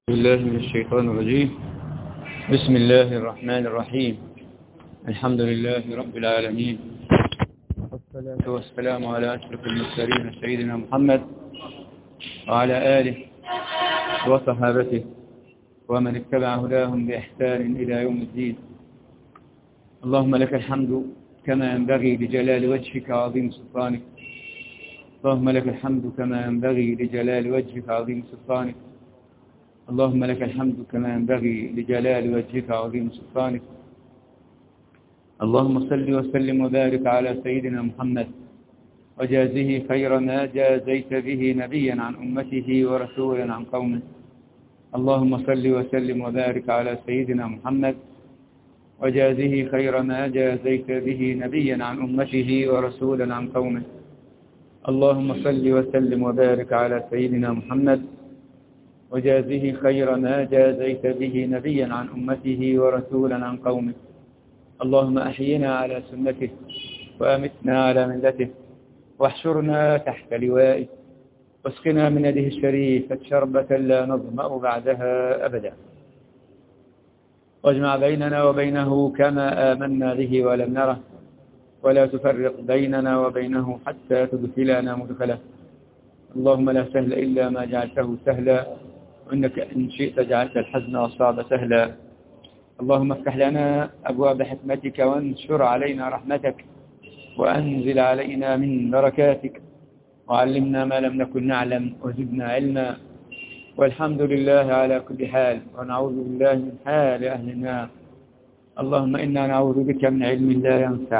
بالله من الشيطان الرجيم. بسم الله الرحمن الرحيم. الحمد لله رب العالمين، والصلاة والسلام على أشرف المرسلين سيدنا محمد وعلى آله وصحابته ومن اتبع هداهم بإحسان إلى يوم الدين. اللهم لك الحمد كما ينبغي لجلال وجهك وعظيم سلطانك. اللهم لك الحمد كما ينبغي لجلال وجهك وعظيم سلطانك. اللهم لك الحمد كما ينبغي لجلال وجهك وعظيم سلطانك. اللهم صل وسلم وبارك على سيدنا محمد وجازه خير ما جازيت به نبيا عن أمته ورسولا عن قومه. اللهم صل وسلم وبارك على سيدنا محمد وجازه خير ما جازيت به نبيا عن أمته ورسولا عن قومه. اللهم صل وسلم وبارك على سيدنا محمد وجازه خير ما جازيت به نبيا عن أمته ورسولا عن قومه. اللهم أحينا على سنته وأمتنا على ملته واحشرنا تحت لوائه واسقنا من يده الشريفة شربة لا نظمأ بعدها أبدا، واجمع بيننا وبينه كما آمنا به ولم نره، ولا تفرق بيننا وبينه حتى تدخلنا مدخله. اللهم لا سهل إلا ما جعلته سهلا، وإنك إن شئت جعلت الحزن والصعب سهلا. اللهم افتح لنا أبواب حكمتك وانشر علينا رحمتك وأنزل علينا من بركاتك وعلمنا ما لم نكن نعلم وزدنا علما. والحمد لله على كل حال، ونعوذ بالله من حال أهل النار. اللهم إنا نعوذ بك من علم لا ينفع،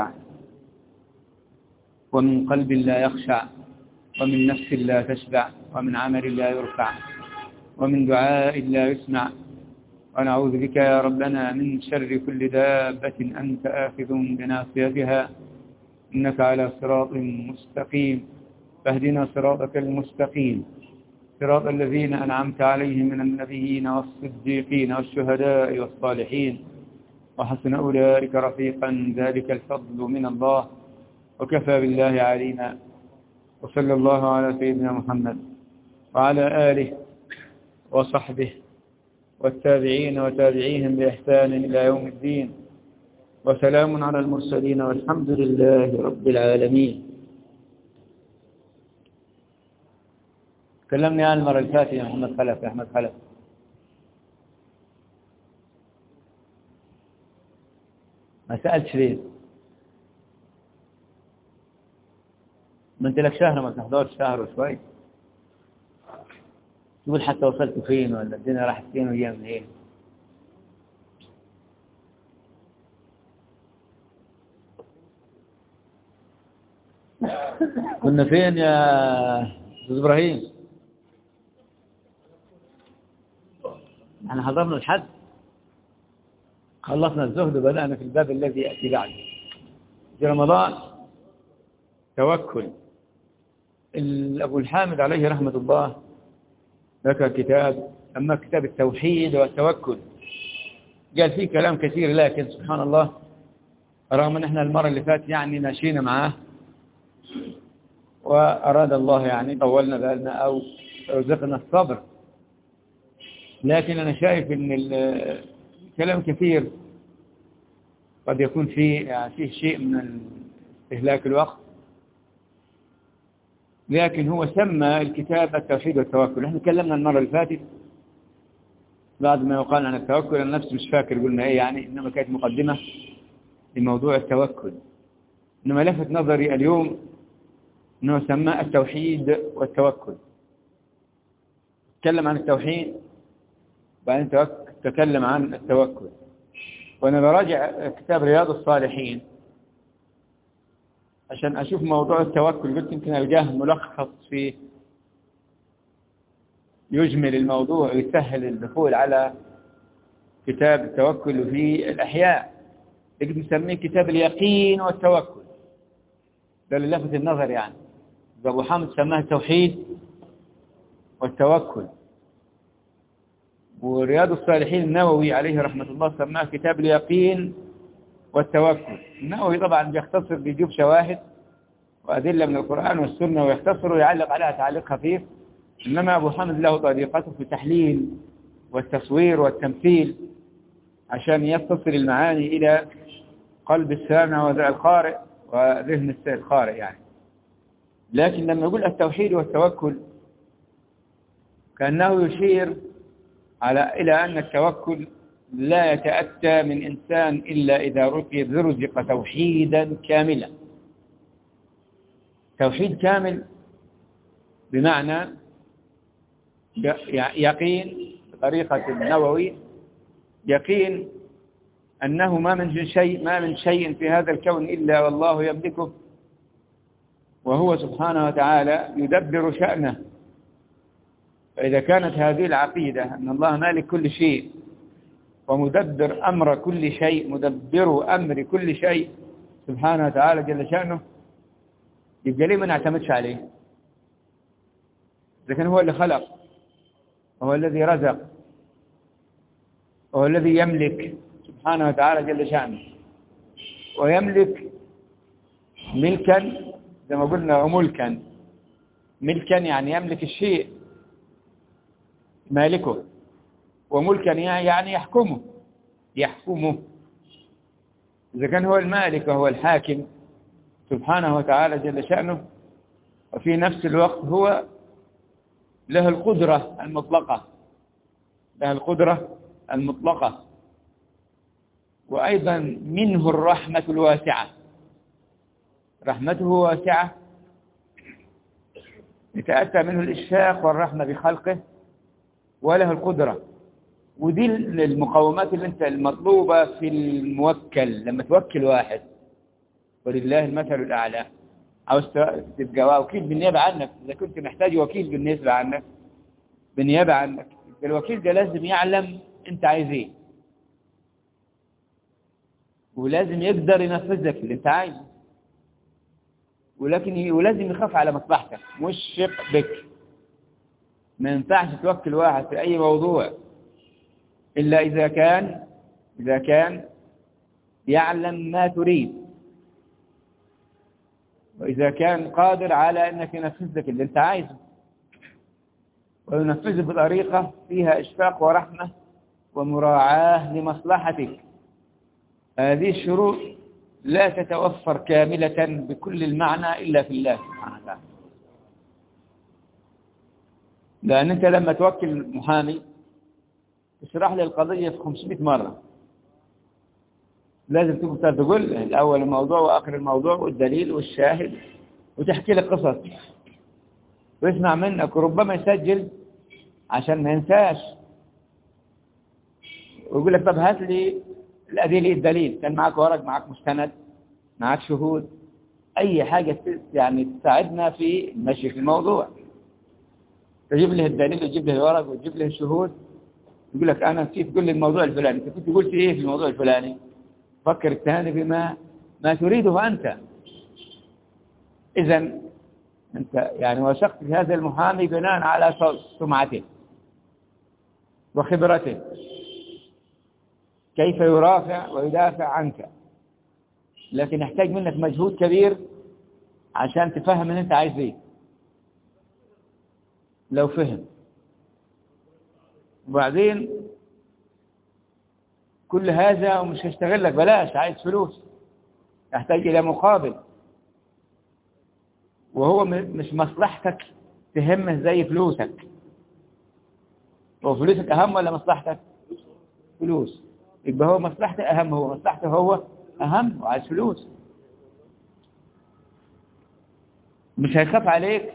ومن قلب لا يخشع، ومن نفس لا تشبع، ومن عمل لا يرفع، ومن دعاء لا يسمع. ونعوذ بك يا ربنا من شر كل دابة أنت آخذ بناصيتها، إنك على صراط مستقيم. فاهدنا صراطك المستقيم، صراط الذين أنعمت عليهم من النبيين والصديقين والشهداء والصالحين، وحسن أولئك رفيقا. ذلك الفضل من الله، وكفى بالله علينا. وصلى الله على سيدنا محمد وعلى آله وصحبه والتابعين وتابعيهم بإحسان إلى يوم الدين، وسلام على المرسلين والحمد لله رب العالمين. كلمني عن المرة الفاتحة يا محمد خلف. يا أحمد خلف، ما سألتش ليه؟ ما انت لك شهر ما تحضرش، شهر وشوي تقول حتى وصلت فين ولا الدنيا راحت فين وهي من ايه. كنا فين يا استاذ ابراهيم؟ احنا حضرنا الحد، خلصنا الزهد وبدأنا في الباب الذي يأتي بعده في رمضان. توكل. أبو الحامد عليه رحمة الله ذكر كتاب، أما كتاب التوحيد والتوكل، قال فيه كلام كثير، لكن سبحان الله رغم أن احنا المرة اللي فاتت يعني ماشينا معاه، وأراد الله يعني طولنا بالنا أو رزقنا الصبر، لكن أنا شايف أن الكلام كثير قد يكون فيه شيء من استهلاك الوقت، لكن هو سمى الكتاب التوحيد والتوكل. احنا تكلمنا المرة اللي فاتت بعد ما يقال عن التوكل، أنا نفسي مش فاكر قلنا ايه يعني، انما كانت مقدمة لموضوع التوكل. انما لفت نظري اليوم انه سماه التوحيد والتوكل. تكلم عن التوحيد وبعدين تكلم عن التوكل. وانا براجع كتاب رياض الصالحين عشان أشوف موضوع التوكل، قلت يمكن ألقاه ملخص فيه يجمل الموضوع ويسهل الدخول على كتاب التوكل في الأحياء. تقدر نسميه كتاب اليقين والتوكل، ده اللي لفت النظر يعني. أبو حامد سماه التوحيد والتوكل، ورياض الصالحين النووي عليه رحمة الله سماه كتاب اليقين والتوكل. النووي طبعا بيختصر، بيجيب شواهد وأدلة من القرآن والسنة ويختصر ويعلق عليها تعليق خفيف، إنما أبو حامد له طريقته في تحليل والتصوير والتمثيل عشان يتصل المعاني إلى قلب السامع والقارئ وذهن القارئ يعني. لكن لما يقول التوحيد والتوكل كأنه يشير إلى أن التوكل لا يتأتى من إنسان إلا إذا رزق توحيدا كاملا. توحيد كامل بمعنى يقين بطريقة النووي، يقين أنه ما من شيء في هذا الكون إلا والله يملكه، وهو سبحانه وتعالى يدبر شأنه. فإذا كانت هذه العقيدة أن الله مالك كل شيء ومدبر أمر كل شيء، مدبر أمر كل شيء سبحانه وتعالى جل شأنه، يبقى ليه ما نعتمدش عليه؟ لكن هو اللي خلق، وهو الذي رزق، وهو الذي يملك سبحانه وتعالى جل شأنه، ويملك ملكا زي ما قلنا، وملكا. ملكا يعني يملك الشيء، مالكه، وملكا يعني يحكمه. إذا كان هو المالك وهو الحاكم سبحانه وتعالى جل شأنه، وفي نفس الوقت هو له القدرة المطلقة، وأيضا منه الرحمة الواسعة. رحمته واسعة، يتأتى منه الإشفاق والرحمة بخلقه، وله القدرة. ودي المقومات اللي انت المطلوبة في الموكل. لما توكل واحد، ولله المثل الأعلى، عاوز تبقى وكيل بالنيابة عنك، إذا كنت محتاج وكيل بالنيابة عنك، الوكيل ده لازم يعلم انت عايز ايه، ولازم يقدر ينفذ لك اللي انت عايزه، ولازم يخاف على مصلحتك، مش شق بك. ما ينفعش توكل واحد في أي موضوع إلا إذا كان يعلم ما تريد، وإذا كان قادر على أنك ينفذ لك اللي أنت عايزه، وينفذه بطريقة فيها إشفاق ورحمة ومراعاة لمصلحتك. هذه الشروط لا تتوفر كاملة بكل المعنى إلا في الله سبحانه وتعالى. لأن أنت لما توكل محامي تشرح لي القضية في 500 مرة، لازم تقول الأول الموضوع وآخر الموضوع والدليل والشاهد، وتحكي لك قصص ويسمع منك، وربما يسجل عشان ما ينساش، ويقول لك طب هات لي الدليل، كان معك ورق، معك مستند، معك شهود، أي حاجة يعني تساعدنا في مشي في الموضوع. تجيب له الدليل وتجيب له الورق وتجيب له الشهود، يقول لك أنا نسيت تقول لي الموضوع الفلاني، أنت كنت قلت إيه في الموضوع الفلاني؟ فكر الثاني بما تريده أنت. إذن أنت يعني وثقت في هذا المحامي بناء على سمعته وخبرته، كيف يرافع ويدافع عنك. لكن يحتاج منك مجهود كبير عشان تفهم ان انت عايز ايه. لو فهم، وبعدين كل هذا ومش هيشتغل لك بلاش، عايز فلوس، يحتاج الى مقابل، وهو مش مصلحتك تهمه زي فلوسك. هو فلوسك اهم ولا مصلحتك؟ فلوس. يبقى هو مصلحته اهم، هو مصلحته هو اهم، وعايز فلوس. مش هيخاف عليك،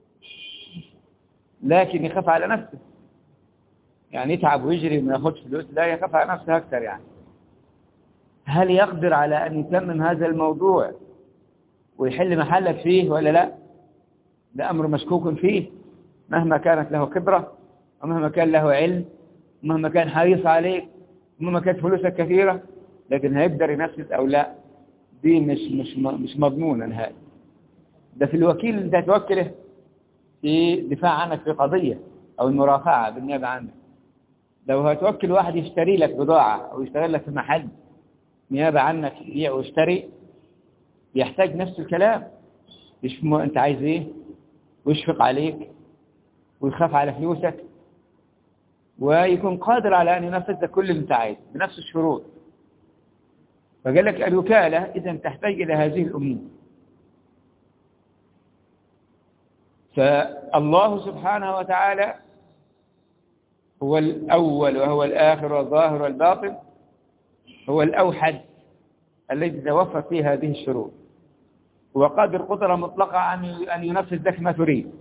لكن يخاف على نفسه. يعني يتعب ويجري وما ياخدش فلوس، لا، يخاف على نفسه اكثر. يعني هل يقدر على ان يتمم هذا الموضوع ويحل محلك فيه ولا لا؟ ده امر مشكوك فيه، مهما كانت له خبرة، ومهما كان له علم، ومهما كان حريص عليك، ومهما كانت فلوسك كثيرة، لكن هيقدر ينفذ او لا؟ دي مش مضمونة نهائي. ده في الوكيل اللي انت هتوكله في دفاع عنك في قضية او المرافعة بالنيابة عنك. لو هتوكل واحد يشتري لك بضاعة او يشتغل لك في محل نيابة عنك يبيع ويشتري، يحتاج نفس الكلام، يشوف انت عايز ايه، ويشفق عليك، ويخاف على فلوسك، ويكون قادر على أن ينفذ كل اللي انت عايزه بنفس الشروط. فقال لك الوكالة إذا تحتاج إلى هذه الأمور. فالله سبحانه وتعالى هو الأول وهو الآخر والظاهر والباطن، هو الأوحد الذي توفى فيه هذه الشروط، وقادر قدرة مطلقة أن ينفذ لك ما تريد،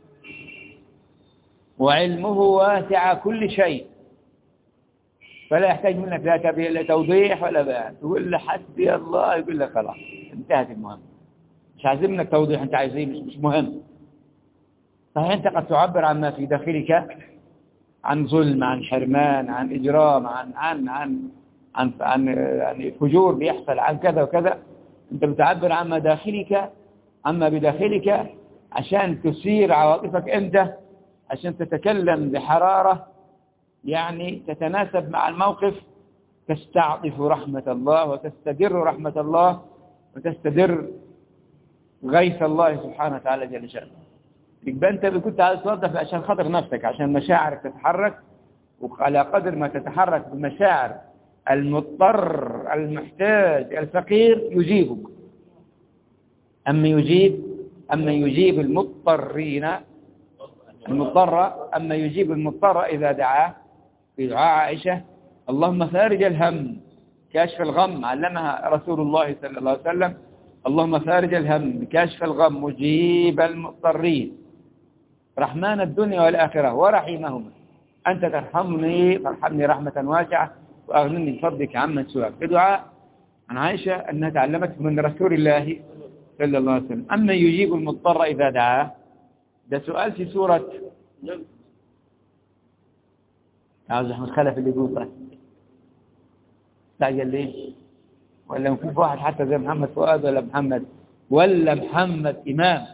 وعلمه واسع كل شيء، فلا يحتاج منك لا توضيح ولا بيان. تقول له حسبي الله يقول لك خلاص انتهت المهمة، مش عايزين منك توضيح، انت عايزين مش مهم. صحيح انت قد تعبر عن ما في داخلك، عن ظلم، عن حرمان، عن إجرام، عن فجور بيحصل، عن كذا وكذا. انت بتعبر عما بداخلك عشان تثير عواطفك انت، عشان تتكلم بحرارة يعني تتناسب مع الموقف، تستعطف رحمة الله وتستدر رحمة الله وتستدر غيث الله سبحانه وتعالى جل شأنه. يبقى انت كنت عايز توظف عشان خاطر نفسك، عشان مشاعرك تتحرك، وعلى قدر ما تتحرك بمشاعر المضطر المحتاج الفقير يجيبك. أما يجيب المضطر إذا دعاه. في دعاء عائشة اللهم فارج الهم كاشف الغم، علمها رسول الله صلى الله عليه وسلم، اللهم فارج الهم كاشف الغم مجيب المضطرين رحمن الدنيا والآخرة ورحيمهما، أنت ترحمني فارحمني رحمة واسعة وأغنني بفضلك عمن سواك. في دعاء عن عائشة أنها تعلمت من رسول الله صلى الله عليه وسلم. أما يجيب المضطر إذا دعاه، ده سؤال في سورة عاوز أحمد خلف اللي يقول بس استعجل ليه؟ ولا ممكن واحد حتى زي محمد فؤاد ولا محمد إمام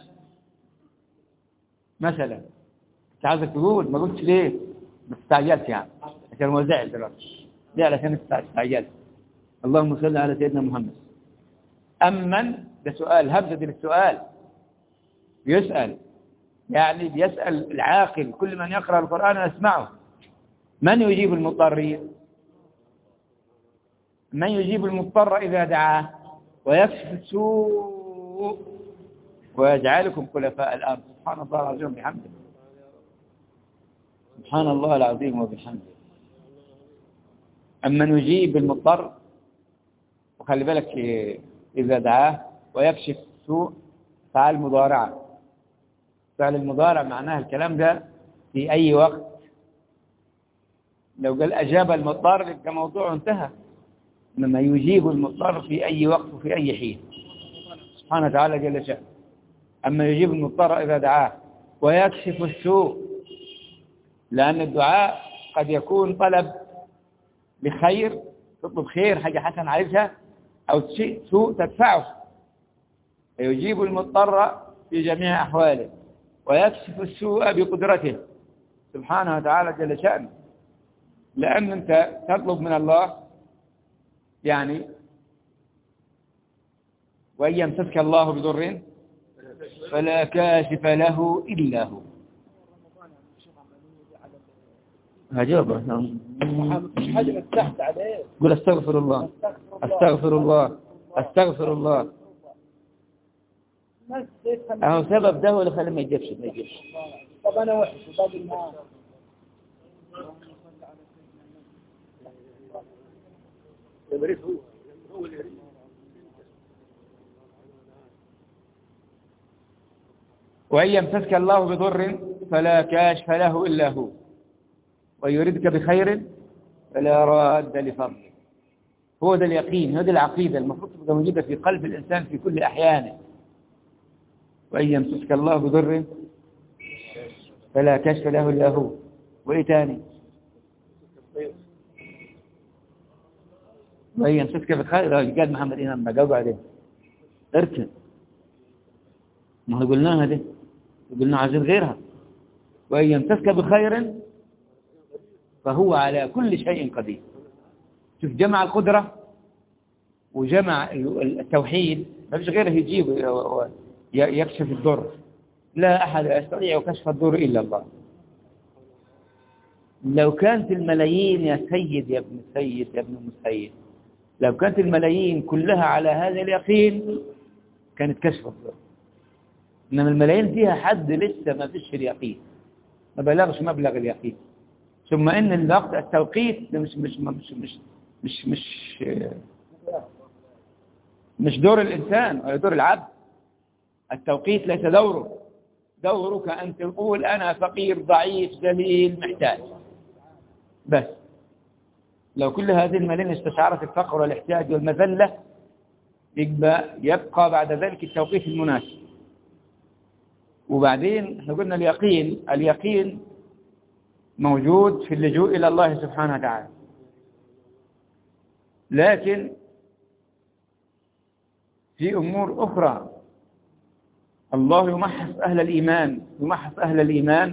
مثلا، انت عاوزك تقول ما قلتش ليه؟ بس استعجلت يعني عشان هو زعل دلوقتي، ليه؟ علشان استعجلت. اللهم صل على سيدنا محمد. أمن ده سؤال، همزة للسؤال، بيسأل العاقل، كل من يقرأ القرآن يسمعه. من يجيب المضطر إذا دعاه ويكشف السوء ويجعلكم خلفاء الأرض. سبحان الله العظيم وبحمده، سبحان الله العظيم وبحمده. أما يجيب المضطر، وخلي بالك إذا دعاه ويكشف السوء فعل مضارعة. فعل المضارع معناها الكلام ده في أي وقت. لو قال أجاب المضطر يبقى موضوع انتهى، إنما يجيب المضطر في أي وقت وفي أي حين سبحانه وتعالى جل شأنه. أما يجيب المضطر إذا دعاه ويكشف السوء، لأن الدعاء قد يكون طلب بخير، تطلب خير حاجة حسنة عايزها، أو شيء سوء تدفعه. فيجيب المضطر في جميع أحواله ويكشف السوء بقدرته سبحانه وتعالى جل شأنه. لأن أنت تطلب من الله يعني وإن يمسسك الله بضر فلا كاشف له إلا هو. هجابه مش حاجة نستحت عليه. قل استغفر الله استغفر الله استغفر الله. أهو سبب ده ولا خلي ما يجيبش. طب أنا وحش وباقي الناس. وإن يمسسك الله بضر فلا كاشف له إلا هو ويريدك بخير فلا راد لفضله. هو ده اليقين، هذه العقيدة المفروض تبقى موجودة في قلب الإنسان في كل أحيانه. وإن يمسسك الله بضر فلا كاشف له إلا هو. وإيه تاني؟ وإن يمسسك بخير، قال محمد إمام ما جاوب عليه اركن، ما قلناها دي، قلنا عايزين غيرها. وإن يمسسك بخير فهو على كل شيء قدير. شوف جمع القدرة وجمع التوحيد، ما فيش غيره يجيب يكشف الضر. لا أحد يستطيع كشف الضر إلا الله. لو كانت الملايين يا سيد يا ابن السيد يا ابن المسيد، لو كانت الملايين كلها على هذا اليقين كانت كشفت له. إنما الملايين فيها حد لسه ما فيش اليقين، ما بلغش مبلغ اليقين. ثم إن الوقت التوقيت مش دور الإنسان ولا دور العبد. التوقيت ليس دوره، دورك أن تقول أنا فقير ضعيف ذليل محتاج بس. لو كل هذه الملايين استشعرت الفقر والاحتياج والمذلة يبقى بعد ذلك التوقيت المناسب. وبعدين احنا قلنا اليقين موجود في اللجوء إلى الله سبحانه وتعالى، لكن في أمور أخرى الله يمحص أهل الإيمان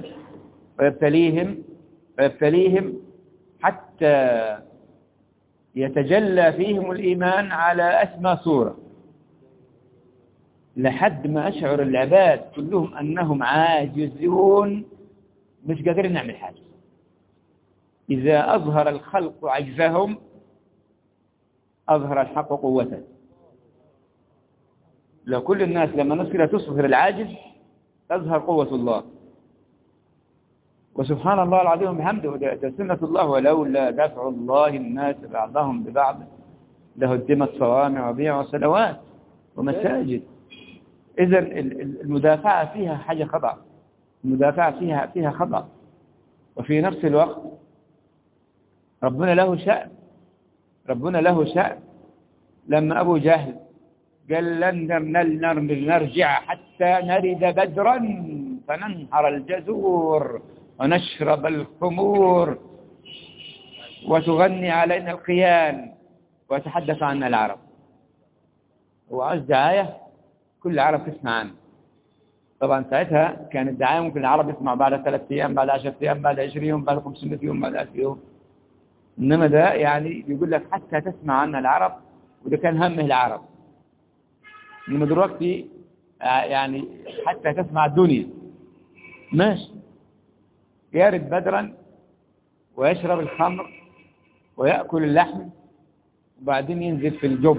ويبتليهم حتى يتجلى فيهم الإيمان على أسمى صورة، لحد ما أشعر العباد كلهم أنهم عاجزون مش قادرين نعمل حاجة. إذا أظهر الخلق عجزهم أظهر الحق قوته. لو كل الناس لما نسكر تصهر العاجز تظهر قوة الله. وسبحان الله العظيم بحمده، ده سنة الله، ولولا دفع الله الناس بعضهم ببعض لهدمت صوامع وبيع وصلوات ومساجد. إذن المدافعة فيها حاجة خطأ، المدافعة فيها خطأ. وفي نفس الوقت ربنا له شأن. لما أبو جهل قال لن نرجع حتى نرد بدرا فننهر الجزور ونشرب الخمور وتغني علينا القيان ويتحدث عنا العرب. وعاوز دعاية كل العرب تسمع عنه. طبعا ساعتها كانت الدعاية ممكن العرب يسمع بعد 3 أيام، بعد 10 أيام، بعد 20 يوم، بعد 500 يوم، بعد 1000 يوم. إنما ده يعني بيقول لك حتى تسمع عنا العرب، وده كان همه العرب. إنما دلوقتي يعني حتى تسمع الدنيا ماشي. يرد بدرا ويشرب الخمر ويأكل اللحم، وبعدين ينزل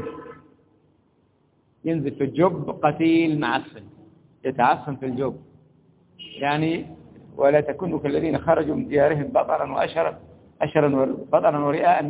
في الجب قتيل معفن، يتعفن في الجب. يعني ولا تكونوا كالذين خرجوا من ديارهم بطرا ورئاء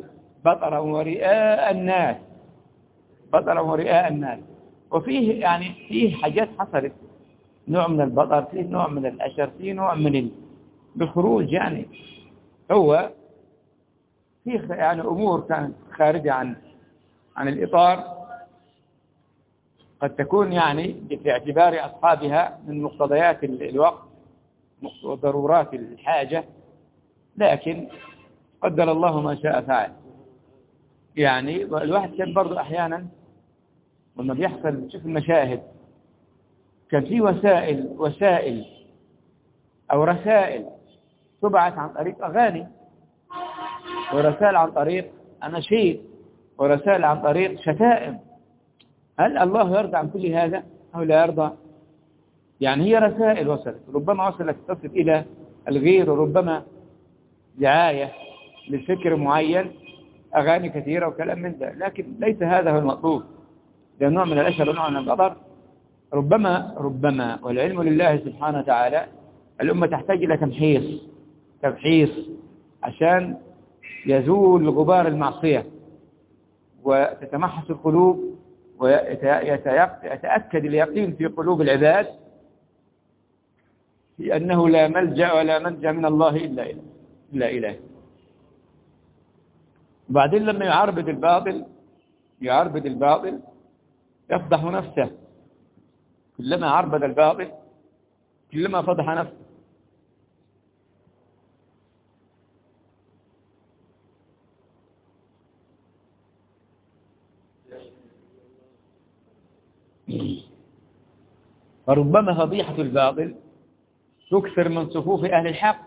الناس. وفيه يعني فيه حاجات حصلت، نوع من البطر، فيه نوع من الأشر، فيه نوع من بالخروج. يعني هو فيه يعني أمور كانت خارجة عن الإطار، قد تكون يعني باعتبار أصحابها من مقتضيات الوقت وضرورات الحاجة، لكن قدر الله ما شاء فعل. يعني الواحد كان برضو أحيانا لما بيحصل تشوف المشاهد، كان في وسائل أو رسائل تبعث عن طريق أغاني، ورسائل عن طريق أناشيد، ورسائل عن طريق شتائم. هل الله يرضى عن كل هذا أو لا يرضى؟ يعني هي رسائل وصلت، ربما تصل إلى الغير، وربما دعاية لفكر معين، أغاني كثيرة وكلام من ذا، لكن ليس هذا هو المطلوب. ده نوع من الأشر ونوع من البطر. ربما والعلم لله سبحانه وتعالى، الأمة تحتاج إلى تمحيص عشان يزول غبار المعصية وتتمحص القلوب ويتأكد اليقين في قلوب العباد في أنه لا ملجأ ولا منجا من الله إلا إليه. وبعدين لما يعربد الباطل يفضح نفسه. كلما عربد الباطل كلما فضح نفسه. فربما فضيحة الباطل تكثر من صفوف أهل الحق،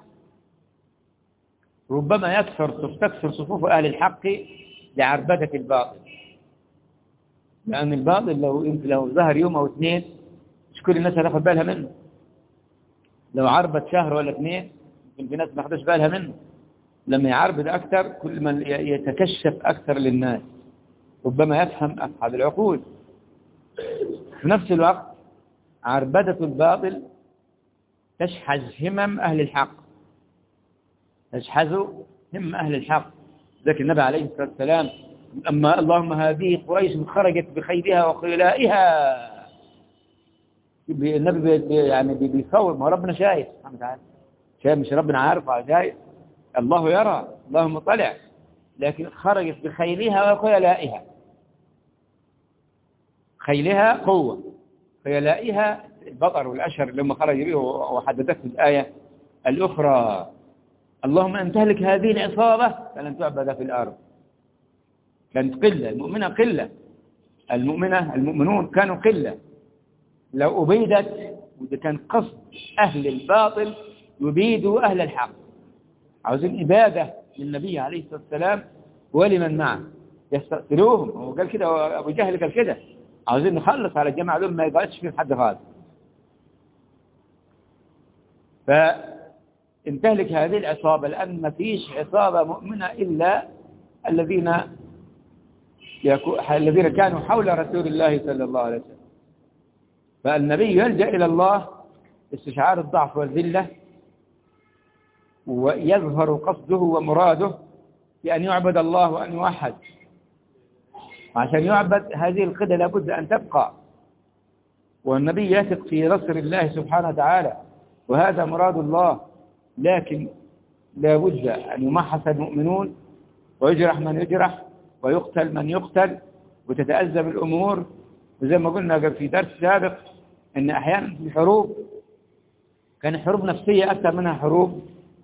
ربما تكثر صفوف أهل الحق لعربدة الباطل. لأن الباطل لو ظهر يوم أو 2 مش كل الناس هتاخد بالها منه. لو عربت شهر ولا 2 يمكن في ناس ما خدش بالها منه. لما يعربد أكثر كل ما يتكشف أكثر للناس، ربما يفهم أصحاب العقول. في نفس الوقت عربدة الباطل تشحذ همم أهل الحق، تشحذ هم أهل الحق. ذلك النبي عليه الصلاة والسلام أما اللهم هذه قريش خرجت بخيلها وخيلائها، النبي يعني بيصور، ما ربنا شايف سبحانه وتعالى، شايف مش ربنا عارف، شايف، الله يرى، الله مطلع، لكن خرجت بخيلها وخيلائها. خيلها قوة، خيلائها البقر والأشهر اللي هم خرجوا به، وحددته الآية الأخرى اللهم أن تهلك هذه العصابة فلن تعبد في الأرض. كانت قلة، المؤمنة قلة، المؤمنون كانوا قلة، لو أبيدت، وده كان قصد أهل الباطل يبيدوا أهل الحق، عاوزين إبادة للنبي عليه الصلاة والسلام ولمن معه، يستأصلوهم. هو قال كده، أبو جهل قال كده، عاوزين نخلص على الجماعة دول ما يقعدش فيهم حد خالص. فإن تهلك هذه العصابة، لأن ما فيش عصابة مؤمنة إلا الذين كانوا حول رسول الله صلى الله عليه وسلم. فالنبي يلجأ إلى الله استشعار الضعف والذلة، ويظهر قصده ومراده بأن يعبد الله وأن يوحد. عشان يعبد هذه القدة لابد أن تبقى، والنبي يثق في نصر الله سبحانه وتعالى، وهذا مراد الله. لكن لابد أن يمحص المؤمنون، ويجرح من يجرح، ويقتل من يقتل، وتتأزم الأمور. وزي ما قلنا في درس سابق أن أحيانا في الحروب كان حروب نفسية أكثر منها حروب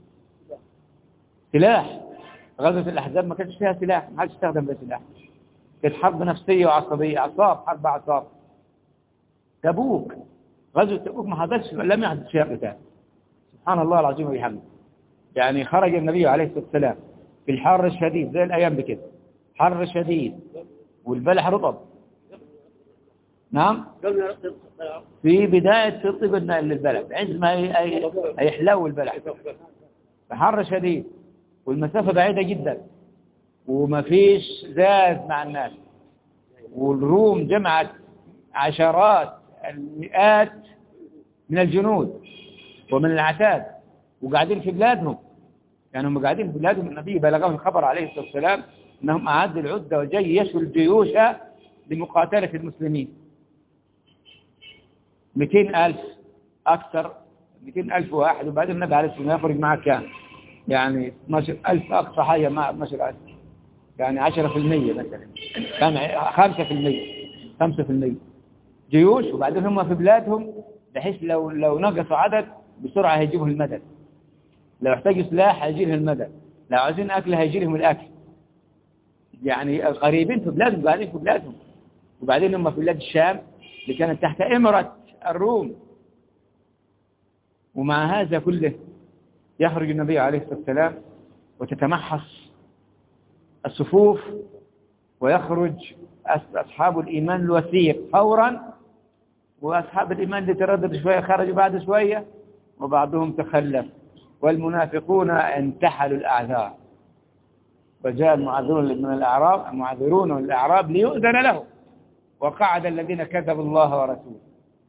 سلاح. غزوة الأحزاب ما كانش فيها سلاح، ما حدش استخدم بها سلاح، كانت حرب نفسية وعصبية، حرب أعصاب. تبوك، غزوة تبوك ما حدثش، لم يحدث فيها قتال، سبحان الله العظيم وبحمده. يعني خرج النبي عليه الصلاة والسلام في الحر الشديد زي الأيام بكده، حر شديد والبلح رطب. نعم، في بداية تطيب البلح، عندما يحلو البلح، حر شديد والمسافة بعيدة جدا، وما فيش زاد مع الناس، والروم جمعت عشرات المئات من الجنود ومن العتاد، وقاعدين في بلادهم، كانوا قاعدين في بلادهم. النبي بلغهم الخبر عليه الصلاة والسلام أنهم أعدوا العدة وجيشوا الجيوش لمقاتلة المسلمين. 200,000 أكثر، 200,000 واحد. وبعدين النبي عليه الصلاة والسلام يخرج معه كام؟ يعني 12,000 أقصى حاجة مع 12,000، يعني 10% مثلا، كان 5% جيوش. وبعدين هم في بلادهم، بحيث لو نقصوا عدد بسرعة هيجيبوا المدد، لو احتاجوا سلاح هيجي لهم المدد، لو عايزين أكل هيجي لهم الأكل. يعني قريبين في بلادهم، قاعدين في بلادهم. وبعدين هم في بلاد الشام اللي كانت تحت إمرة الروم. ومع هذا كله يخرج النبي عليه الصلاة والسلام وتتمحص الصفوف، ويخرج أصحاب الإيمان الوثيق فورا، وأصحاب الإيمان اللي تردد شوية خرجوا بعد شوية، وبعضهم تخلف. والمنافقون انتحلوا الأعذار، وجاء المعذرون من الأعراب ليؤذن لهم، وقعد الذين كذبوا الله ورسوله.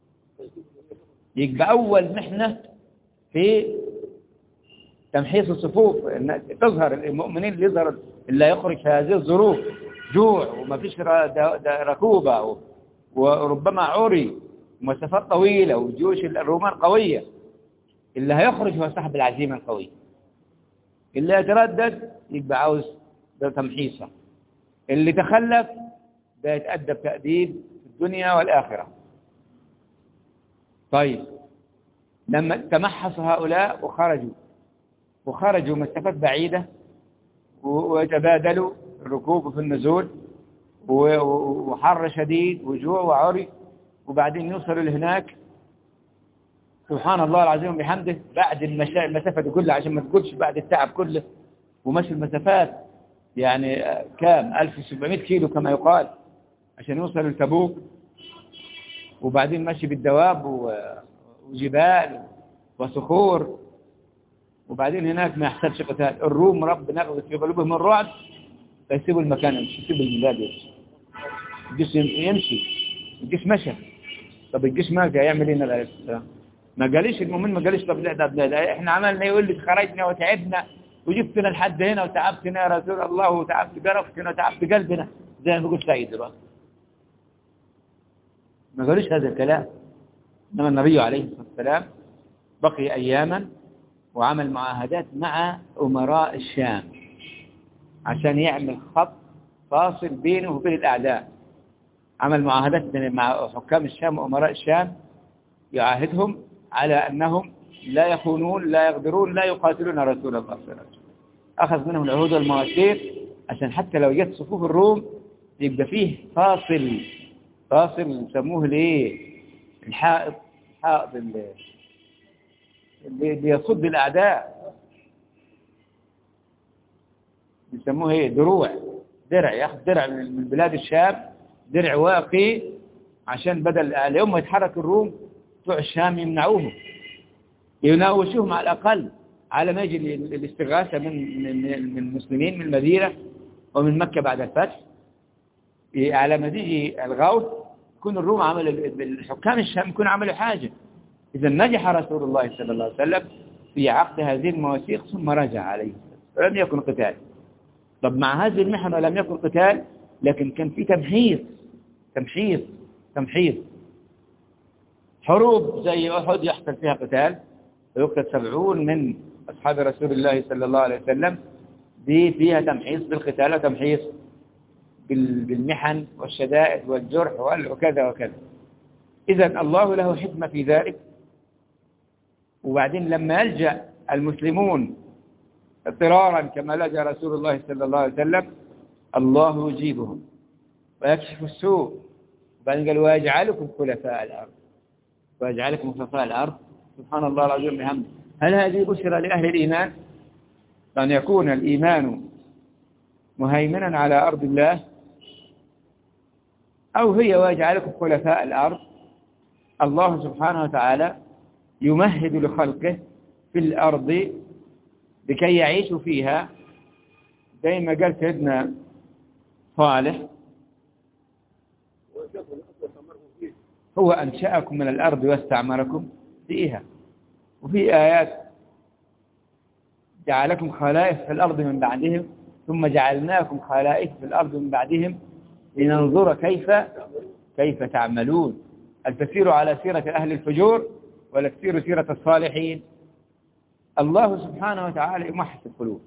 يبقى أول محنة في تمحيص الصفوف، تظهر المؤمنين اللي يظهر إلا يخرج في هذه الظروف، جوع وما فيش ركوبة، وربما عري، ومسافات طويلة، وجيوش الرومان قوية. اللي هيخرج هو صاحب العزيمة القوية، اللي يتردد يبقى عاوز تمحيصه، اللي تخلف ده يتأدب تأديب في الدنيا والآخرة. طيب، لما تمحص هؤلاء وخرجوا مسافات بعيدة، ويتبادلوا الركوب في النزول، وحر شديد وجوع وعري، وبعدين يوصلوا لهناك، سبحان الله العظيم بحمده، بعد المسافة دي كلها، عشان ما تقولش بعد التعب كله، ومشي المسافات يعني كام 1700 كيلو كما يقال عشان يوصلوا لتبوك، وبعدين مشي بالدواب وجبال وصخور، وبعدين هناك ما يحصلش قتال. الروم رب نغذ في قلوبهم الرعب فيسيبوا المكان يمشي، يسيبوا البلاد يمشي، الجيش يمشي، الجيش مشى. طب الجيش ما جاي يعمل ايه عليه السلام؟ ما قاليش المؤمن، ما قاليش طب لا ده بلاد احنا عملنا، يقول لي خرجنا وتعبنا وجبتنا لحد هنا وتعبتنا يا رسول الله وتعبت قرفتنا وتعبت قلبنا زي ما بيقول سيد بقى. ما قالوش هذا الكلام. انما النبي عليه الصلاه والسلام بقي اياما وعمل معاهدات مع امراء الشام عشان يعمل خط فاصل بينه وبين الاعداء. عمل معاهدات مع حكام الشام وامراء الشام يعاهدهم على انهم لا يخونون لا يغدرون لا يقاتلون رسول الله صلى الله عليه وسلم. اخذ منهم العهود والمواثيق عشان حتى لو جت صفوف الروم يبقى فيه فاصل يسموه الايه، الحائط، حائط اللي يصد الاعداء يسموه ايه، درع، ياخذ درع من بلاد الشام، درع واقي عشان بدل اليوم يتحرك الروم بتوع الشام يمنعوهم، يناوشوهم على الاقل على ما يجي الاستغاثه من المسلمين من المدينه ومن مكه بعد الفتح، على ما تيجي الغوث يكون الروم عملوا، الحكام الشام يكونوا عملوا حاجه. اذا نجح رسول الله صلى الله عليه وسلم في عقد هذه المواثيق ثم رجع عليه ولم يكن قتال. طب مع هذه المحنه لم يكن قتال، لكن كان في تمحيص حروب زي أحد يحصل فيها قتال ويقتل 70 من أصحاب رسول الله صلى الله عليه وسلم، دي فيها تمحيص بالقتال وتمحيص بالمحن والشدائد والجرح وكذا وكذا. إذن الله له حكمة في ذلك. وبعدين لما يلجأ المسلمون اضطرارا كما لجأ رسول الله صلى الله عليه وسلم الله يجيبهم ويكشف السوء. وبعدين قال ويجعلكم خلفاء الأرض. سبحان الله العظيم بحمده. هل هذه بشرى لأهل الإيمان أن يكون الإيمان مهيمنا على أرض الله، أو هي ويجعلكم خلفاء الأرض؟ الله سبحانه وتعالى يمهد لخلقه في الأرض لكي يعيشوا فيها، زي ما قال سيدنا صالح هو أنشأكم من الأرض واستعمركم فيها. وفي آيات جعلكم خلائف في الأرض من بعدهم ثم جعلناكم خلائف في الأرض من بعدهم لننظر كيف تعملون. هل تسير على سيرة أهل الفجور ولا تسير سيرة الصالحين؟ الله سبحانه وتعالى يمحص القلوب.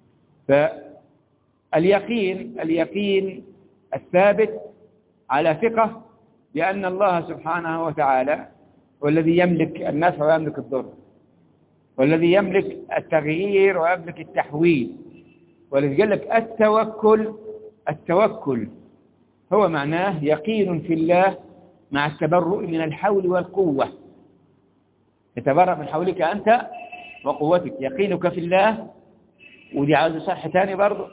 فاليقين الثابت على ثقة بأن الله سبحانه وتعالى هو الذي يملك النفع ويملك الضر، والذي يملك التغيير ويملك التحويل. والذي قال لك التوكل هو معناه يقين في الله مع التبرؤ من الحول والقوة. يتبرأ من حولك أنت وقوتك، يقينك في الله، ودي عاوز صح تاني برضه،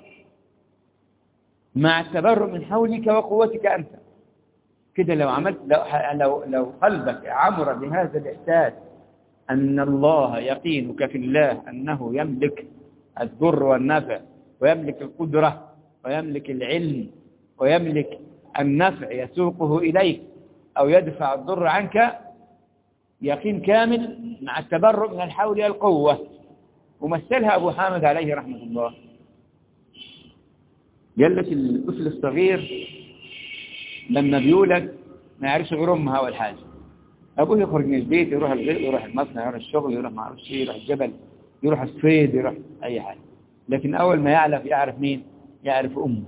مع التبرؤ من حولك وقوتك أنت. كده لو عملت، لو قلبك عمر بهذا الإحساس أن الله يقينك في الله أنه يملك الضر والنفع ويملك القدرة ويملك العلم ويملك النفع يسوقه إليك أو يدفع الضر عنك، يقين كامل مع التبرؤ من الحول والقوة. ومثلها أبو حامد عليه رحمة الله، قال لك الطفل الصغير لما بيولد ما يعرفش غير امه اول حاجه، ابوه يخرج من البيت يروح البيت يروح المصنع يروح الشغل يروح ما اعرفش يروح الجبل يروح الصيد يروح اي حاجه، لكن اول ما يعرف مين؟ يعرف امه.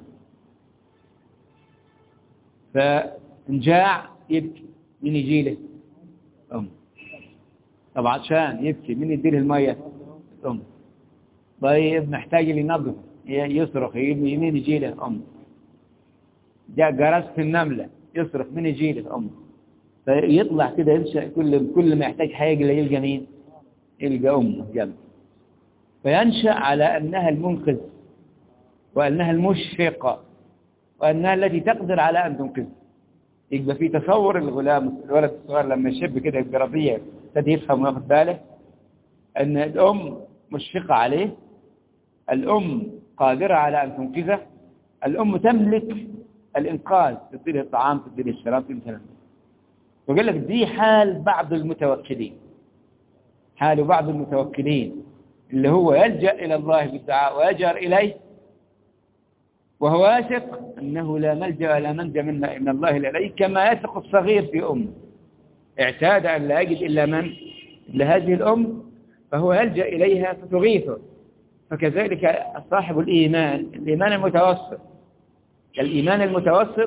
فانجاع يبكي، مين يجي له؟ امه. طب عطشان يبكي، مين يديله الميه؟ امه. طيب محتاج ينظف يصرخ، مين يجي له؟ امه. جاء جرس في النملة يصرخ، من يجي له؟ أمه. فيطلع كده ينشأ كل ما يحتاج حاجة يلقى مين؟ يلقى أمه جنبه. فينشأ على أنها المنقذ وأنها المشفقة وأنها التي تقدر على أن تنقذ. يبقى في تصور الولد الصغير لما يشب كده الجرابية ابتدى يفهم وياخد باله أن الأم مشفقة عليه، الأم قادرة على أن تنقذه، الأم تملك الإنقاذ، تديله الطعام، تديله الشراب مثلا. وقال لك دي حال بعض المتوكلين، حال بعض المتوكلين اللي هو يلجأ إلى الله بالدعاء ويجأر إليه وهو واثق أنه لا ملجأ ولا منجا منا إن الله إليه، كما يثق الصغير في أمه، اعتاد أن لا يجد إلا من لهذه الأم فهو يلجأ إليها فتغيثه. فكذلك صاحب الإيمان المتوسط، الإيمان المتوسط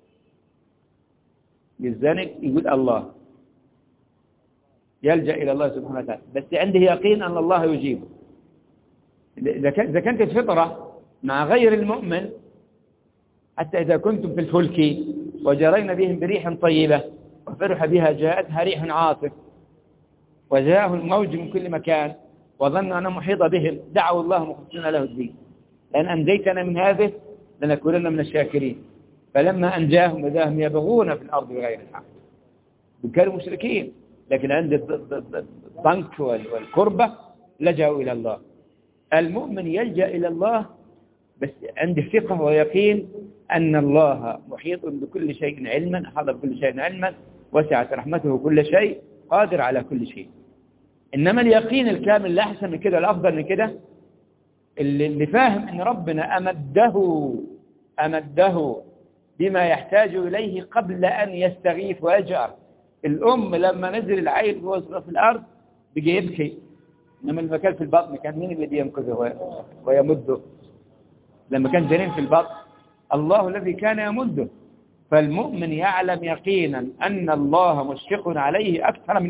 يزنك يقول الله، يلجأ إلى الله سبحانه وتعالى، بس عنده يقين أن الله يجيبه. إذا كانت الفطرة مع غير المؤمن، حتى إذا كنتم في الفلك وجرينا بهم بريح طيبة وفرح بها جاءتها ريح عاصف وجاءه الموج من كل مكان وظنوا أنه محيط بهم دعوا الله مخلصين له الدين لأن أنجيتنا من هذه لنكونن من الشاكرين. فلما أنجاهم إذا هم يبغون في الأرض بغير الحق، كانوا مشركين، لكن عند الضنك والكربة لجأوا إلى الله. المؤمن يلجأ إلى الله بس عنده ثقة ويقين أن الله محيط بكل شيء علما، أحاط بكل شيء علما، وسعت رحمته كل شيء، قادر على كل شيء. إنما اليقين الكامل لا أحسن من كده، الأفضل من كده، اللي فاهم أن ربنا أمده بما يحتاج إليه قبل أن يستغيث ويجأر. الأم لما نزل العيل وهو في الأرض بيجي يبكي، إنما لما كان في البطن كان مين اللي بينقذه ويمده؟ لما كان جنين في البطن الله الذي كان يمده. فالمؤمن يعلم يقينا أن الله مشفق عليه أكثر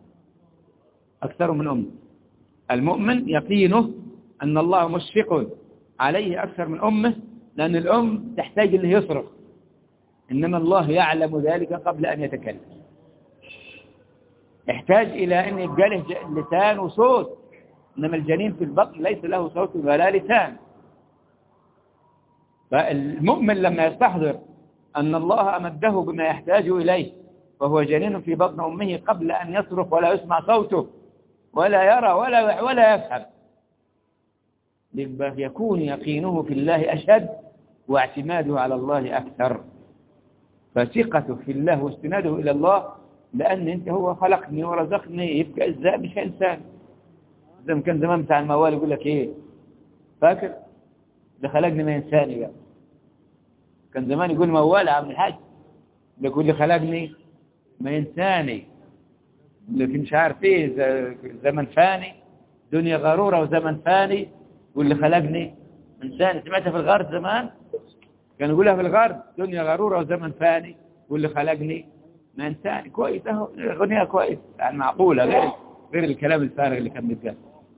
من أمه. المؤمن يقينه أن الله مشفق عليه أكثر من أمه، لأن الأم تحتاج أنه يصرخ، إنما الله يعلم ذلك قبل أن يتكلم. يحتاج إلى أن يبقى له لسان وصوت، إنما الجنين في البطن ليس له صوت ولا لسان. فالمؤمن لما يستحضر أن الله أمده بما يحتاج إليه وهو جنين في بطن أمه قبل أن يصرخ ولا يسمع صوته ولا يرى ولا يفهم، يكون يقينه في الله أشد واعتماده على الله أكثر. فثقته في الله واستناده إلى الله، لأن أنت هو خلقني ورزقني، يبقى إزاي مش إنسان. زي ما كان زمان بتاع الموال يقول لك إيه، فاكر ده خلقني ما إنساني بقى. كان زمان يقول موال عم الحاج، يقول لي خلقني ما إنساني، لكن مش عارف إيه، زمن فاني، دنيا غرورة وزمن فاني، يقول لي خلقني إنساني. سمعتها في الغرب زمان، كان يقولها في الغرب، دنيا غرورة وزمن فاني، يقول لي خلقني ما إنساني. كويس أهو، أغنية كويس يعني معقولة، غير الكلام الفارغ اللي كان بيتقال.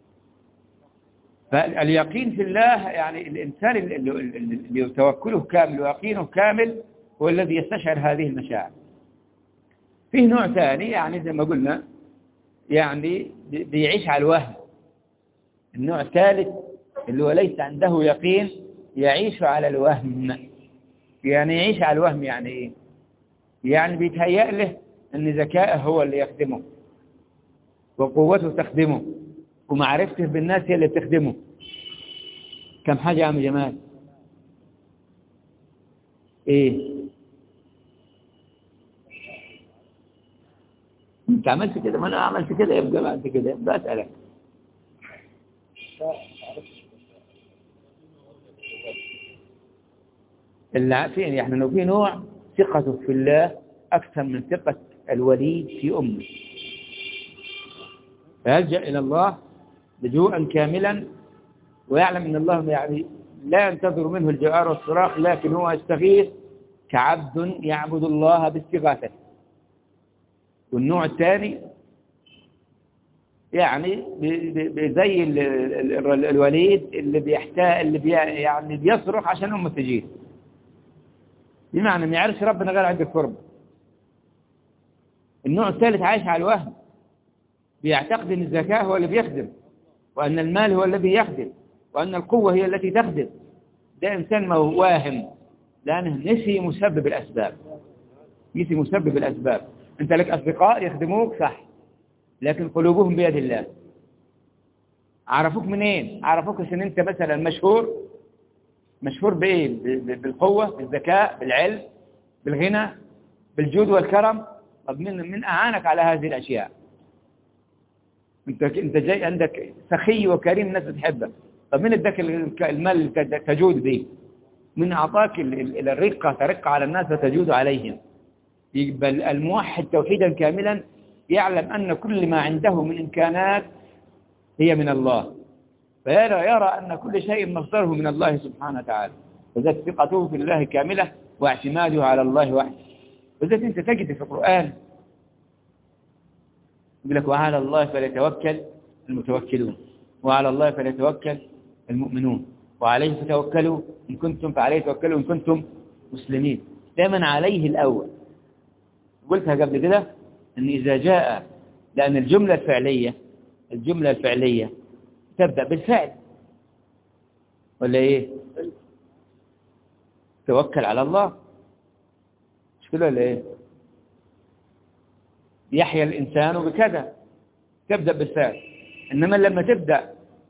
فاليقين في الله يعني الإنسان اللي توكله كامل ويقينه كامل هو الذي يستشعر هذه المشاعر. فيه نوع ثاني يعني زي ما قلنا يعني بيعيش على الوهم. النوع الثالث اللي هو ليس عنده يقين، يعيش على الوهم. يعني يعيش على الوهم يعني إيه؟ يعني بيتهيأ له أن ذكائه هو اللي يخدمه وقوته تخدمه ومعرفته بالناس هي اللي بتخدمه. كم حاجة يا عم جمال؟ ايه انت عملت كده، ما انا عملت كده، يبقى بعد كده يبقى اسألك. اللي عارفين يعني انه في نوع ثقته في الله اكثر من ثقة الوليد في امه، فيلجأ الى الله لجوءا كاملا ويعلم ان الله يعني لا ينتظر منه الجوار والصراخ، لكن هو يستغيث كعبد يعبد الله باستغاثته. والنوع الثاني يعني زي الوليد اللي بيحتاج يعني بيصرخ عشان امه تجيه، بمعنى ما يعرفش ربنا غير عند القرب. النوع الثالث عايش على الوهم، بيعتقد ان الزكاة هو اللي بيخدم، وان المال هو الذي يخدم، وان القوة هي التي تخدم. ده انسان واهم، لانه نسي مسبب الاسباب. انت لك اصدقاء يخدموك صح، لكن قلوبهم بيد الله. عرفوك منين؟ عرفوك عشان أنت مثلا مشهور بإيه؟ بالقوة، بالذكاء، بالعلم، بالغنى، بالجود والكرم. طب من أعانك على هذه الأشياء؟ أنت جاي عندك سخي وكريم، الناس بتحبك. طب من اداك المال تجود به؟ من أعطاك الرقة، ترق على الناس وتجود عليهم. بل الموحد توحيدا كاملا يعلم أن كل ما عنده من إمكانات هي من الله، يرى أن كل شيء مصدره من الله سبحانه وتعالى، وذات ثقته في الله كاملة واعتماده على الله وحده. وذات أنت تجد في القرآن يقول لك وعلى الله فليتوكل المتوكلون، وعلى الله فليتوكل المؤمنون، وعليه فتوكلوا إن كنتم، فعليه توكلوا إن كنتم مسلمين. دائما عليه الأول. قلتها قبل كده أن إذا جاء، لأن الجملة الفعلية تبدأ بالفعل ولا إيه؟ توكل على الله، مش كده ولا إيه؟ يحيى الإنسان بكذا، تبدأ بالفعل. إنما لما تبدأ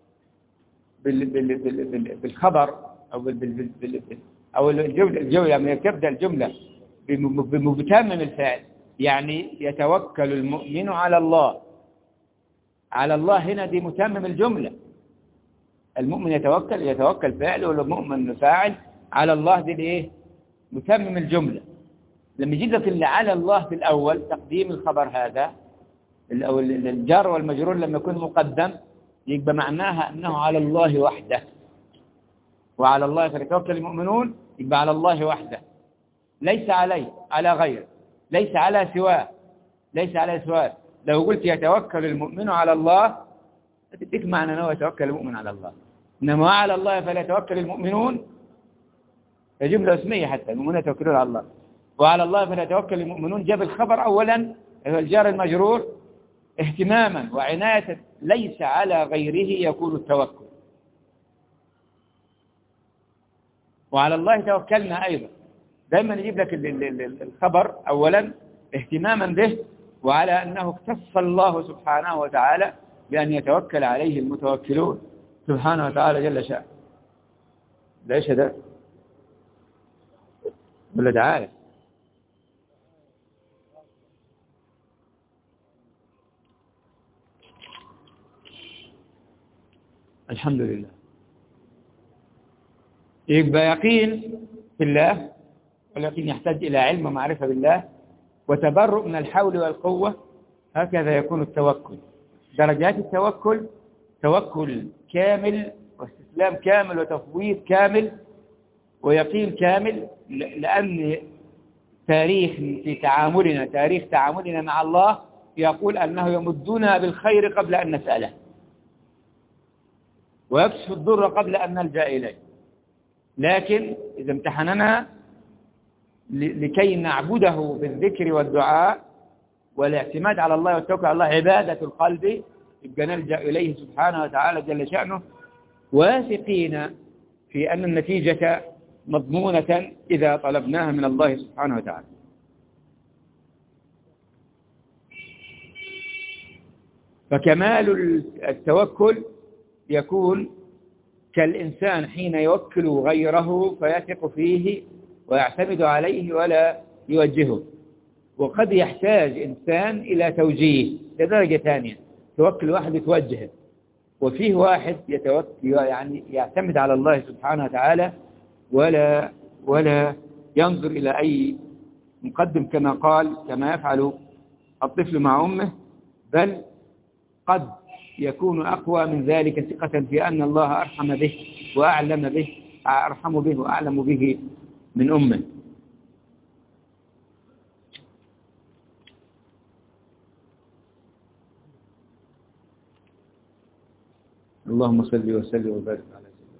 بالخبر أو الجملة لما تبدأ الجملة بمتمم الفعل، يعني يتوكل المؤمن على الله. على الله هنا دي متمم الجملة. المؤمن يتوكل فعل، والمؤمن فاعل. على الله دي ايه؟ متمم الجملة. لما يجي لك اللي على الله في الأول، تقديم الخبر هذا أو الجار والمجرور لما يكون مقدم، يبقى معناها أنه على الله وحده. وعلى الله فليتوكل المؤمنون، يبقى على الله وحده، ليس عليه، على غيره، ليس على سواه. لو قلت يتوكل المؤمن على الله تديك معنى أنه يتوكل المؤمن على الله. إنما على الله فليتوكل المؤمنون هي جملة اسمية، حتى المؤمنون يتوكلون على الله. وعلى الله فليتوكل المؤمنون جاب الخبر أولا، هو الجار المجرور، اهتماما وعناية، ليس على غيره يكون التوكل. وعلى الله توكلنا أيضا، دائما يجيب لك الخبر أولا اهتماما به، وعلى أنه اختص الله سبحانه وتعالى بأن يتوكل عليه المتوكلون سبحانه وتعالى جل شأنه. ليش ده ولا تعالى؟ الحمد لله. يبقى يقين في الله، واليقين يحتاج إلى علم ومعرفة بالله وتبرؤ من الحول والقوة. هكذا يكون التوكل. درجات التوكل: توكل كامل، واستسلام كامل، وتفويض كامل، ويقين كامل. لأن تاريخ تعاملنا مع الله يقول أنه يمدنا بالخير قبل أن نسأله، ويكشف الضر قبل أن نلجأ إليه. لكن إذا امتحننا لكي نعبده بالذكر والدعاء والاعتماد على الله والتوكل على الله، عبادة القلب، يبقى نلجأ إليه سبحانه وتعالى جل شأنه، واثقين في أن النتيجة مضمونة إذا طلبناها من الله سبحانه وتعالى. فكمال التوكل يكون كالإنسان حين يوكل غيره فيثق فيه ويعتمد عليه ولا يوجهه. وقد يحتاج إنسان إلى توجيه لدرجة ثانية، توكل واحد يتوجه، وفيه واحد يعني يعتمد على الله سبحانه وتعالى ولا ينظر إلى أي مقدم، كما يفعل الطفل مع أمه، بل قد يكون أقوى من ذلك ثقة في أن الله أرحم به وأعلم به من أمه. اللهم صل وسلم وبارك على سيدنا.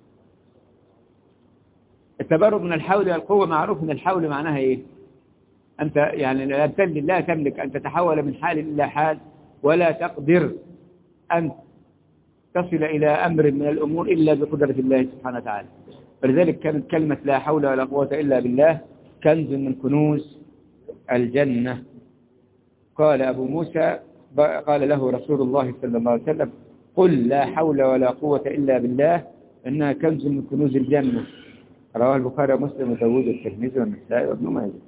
التبرؤ من الحول والقوة. معروف من الحول معناها إيه؟ أنت يعني لا تملك أن تتحول من حال إلى حال، ولا تقدر أن تصل إلى أمر من الأمور إلا بقدرة الله سبحانه وتعالى. فلذلك كانت كلمة لا حول ولا قوة إلا بالله كنز من كنوز الجنة. قال أبو موسى، قال له رسول الله صلى الله عليه وسلم: قل لا حول ولا قوة إلا بالله إنها كنز من كنوز الجنة. رواه البخاري ومسلم وداود والترمذي والنسائي وابن ماجه.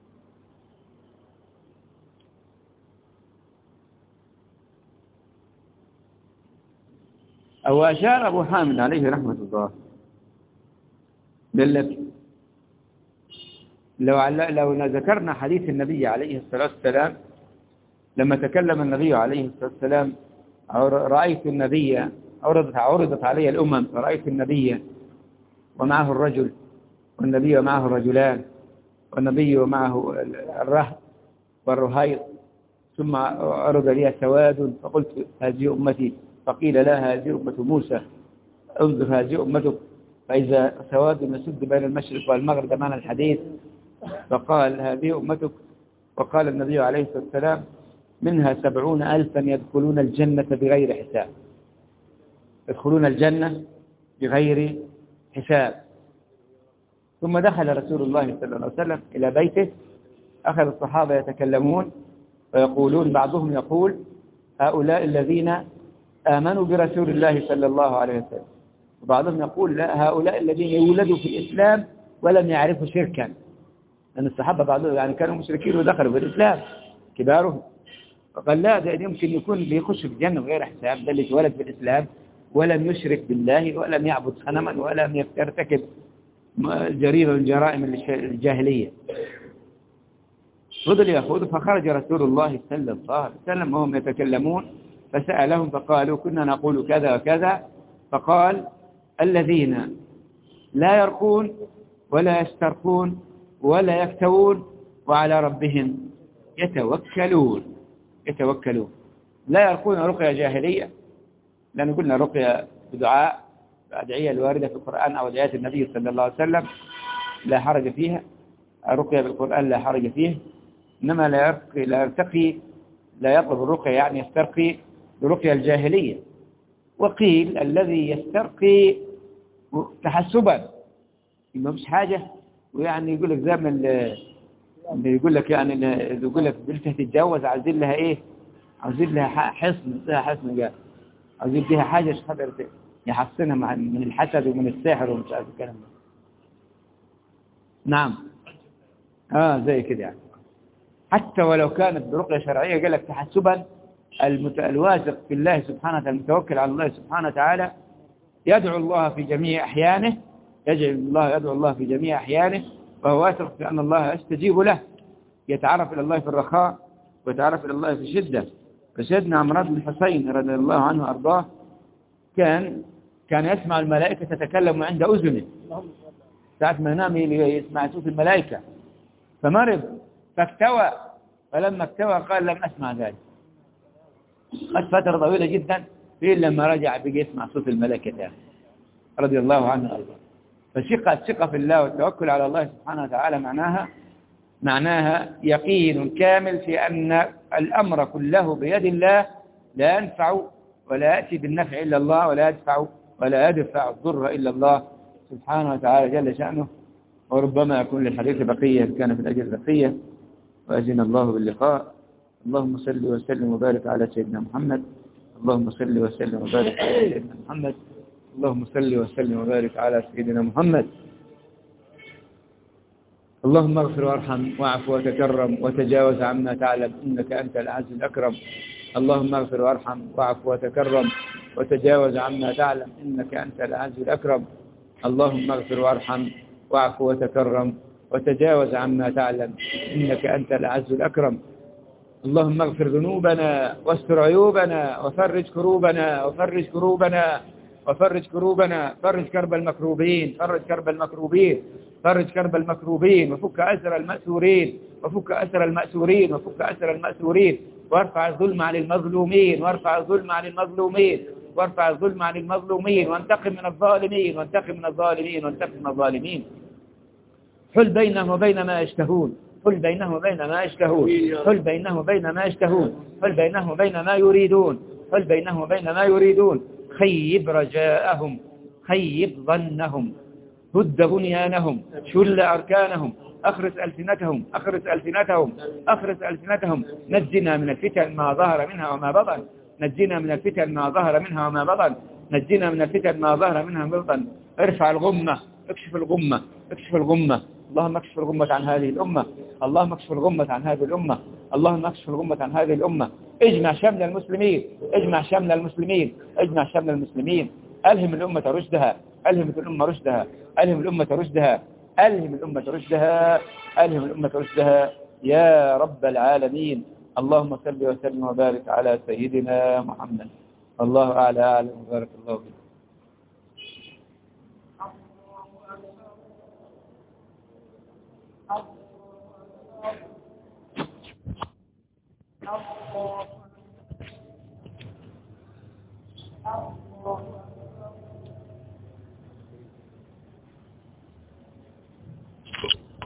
أو أشار أبو حامد عليه رحمة الله لك لو ذكرنا حديث النبي عليه الصلاة والسلام لما تكلم النبي عليه الصلاة والسلام رأيت النبي عرضت علي الأمم فرأيت النبي ومعه الرجل والنبي ومعه الرجلان والنبي ومعه الرهب والرهيط ثم عرض لي سواد فقلت هذه أمتي فقيل لا هذه أمة موسى انظر هذه أمتك فإذا سواد يسد بين المشرق والمغرب معنى الحديث فقال هذه أمتك وقال النبي عليه الصلاة والسلام منها 70,000 يدخلون الجنة بغير حساب يدخلون الجنة بغير حساب. ثم دخل رسول الله صلى الله عليه وسلم إلى بيته أخذ الصحابة يتكلمون ويقولون بعضهم يقول هؤلاء الذين آمنوا برسول الله صلى الله عليه وسلم وبعضهم يقول لا هؤلاء الذين يولدوا في الإسلام ولم يعرفوا شركا لأن الصحابة بعضهم يعني كانوا مشركين ودخلوا في الإسلام كبارهم فقال لا ده يمكن يكون بيخش في الجنة بغير حساب ده اللي اتولد في الإسلام ولم يشرك بالله ولم يعبد صنما ولم يرتكب جريمة من جرائم الجاهلية. فضل يأخذ فخرج رسول الله صلى الله عليه وسلم وهم يتكلمون فسألهم فقالوا كنا نقول كذا وكذا فقال الذين لا يرقون ولا يسترقون ولا يكتوون وعلى ربهم يتوكلون لا يرقون رقية جاهلية لأن قلنا رقية بدعاء الأدعية الواردة في القرآن أو أدعيات النبي صلى الله عليه وسلم لا حرج فيها الرقية بالقرآن لا حرج فيه إنما لا يرتقي لا يطلب الرقية يعني يسترقي برقية الجاهلية. وقيل الذي يسترقي تحسبا ما مش حاجة ويعني يقول لك زي ما اللي يقول لك يعني يقول لك بنتها تتجوز عايزين لها ايه عايزين لها حصن جاء عايزين فيها حاجة خاطر يحصنها من الحسد ومن السحر ومش عارف الكلام ده. نعم زي كده يعني حتى ولو كانت برقية شرعية قال لك تحسبا الواثق في الله سبحانه وتعالى المتوكل على الله سبحانه وتعالى يدعو الله في جميع أحيانه يدعو الله في جميع أحيانه وهو واثق في أن الله يستجيب له يتعرف إلى الله في الرخاء ويتعرف إلى الله في الشدة. فسيدنا عمرو بن الحسين رضي الله عنه وأرضاه كان يسمع الملائكة تتكلم عند أذنه ساعة ما ينام يسمع صوت الملائكة فمرض فاكتوى فلما اكتوى قال لم أسمع ذلك قد فترة طويلة جدا فيه لما رجع بقى يسمع صوت الملائكة تاني رضي الله عنه وأرضاه. فالثقة في الله والتوكل على الله سبحانه وتعالى معناها يقين كامل في أن الأمر كله بيد الله لا ينفع ولا يأتي بالنفع إلا الله ولا يدفع الضر إلا الله سبحانه وتعالى جل شأنه. وربما يكون للحديث بقية كان في الأجل بقية وأذن الله باللقاء. اللهم صل وسلم وبارك على سيدنا محمد. اللهم صل وسلم وبارك على سيدنا محمد. اللهم صل وسلم وبارك على سيدنا محمد. اللهم اغفر وارحم واعف وتكرم وتجاوز عما تعلم إنك أنت العزيز الأكرم. اللهم اغفر وارحم واعف وتكرم وتجاوز عما تعلم إنك أنت العزيز الأكرم. اللهم اغفر وارحم واعف وتكرم وتجاوز عما تعلم إنك أنت العز الأكرم. اللهم اغفر ذنوبنا واستر عيوبنا وفرج كروبنا فرج كرب المكروبين وفك أسر المأسورين وارفع الظلم عن المظلومين وانتقم من الظالمين حل بينهم وبين ما يشتهون حل بينهم وبين ما يريدون خيب رجاءهم خيب ظنهم هد بنيانهم شل أركانهم أخرس ألسنتهم نجنا من الفتن ما ظهر منها وما بطن نجنا من الفتن ما ظهر منها وما بطن، نجنا من الفتن ما ظهر منها وما بطن. ارفع الغمة، اكشف الغمة، اكشف الغمة. اللهم اكشف الغمة عن هذه الأمة، اللهم اكشف الغمة عن هذه الأمة، اللهم اكشف الغمة عن هذه الأمة. اجمع شمل المسلمين، اجمع شمل المسلمين، اجمع شمل المسلمين. ألهم الأمة رشدها، ألهم الأمة رشدها، ألهم الأمة رشدها، ألهم الأمة رشدها، ألهم الأمة رشدها يا رب العالمين. اللهم صل وسلم وبارك على سيدنا محمد. الله أعلى أعلم وبارك الله فيك.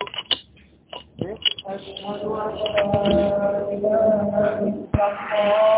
أشهد أن لا إله إلا الله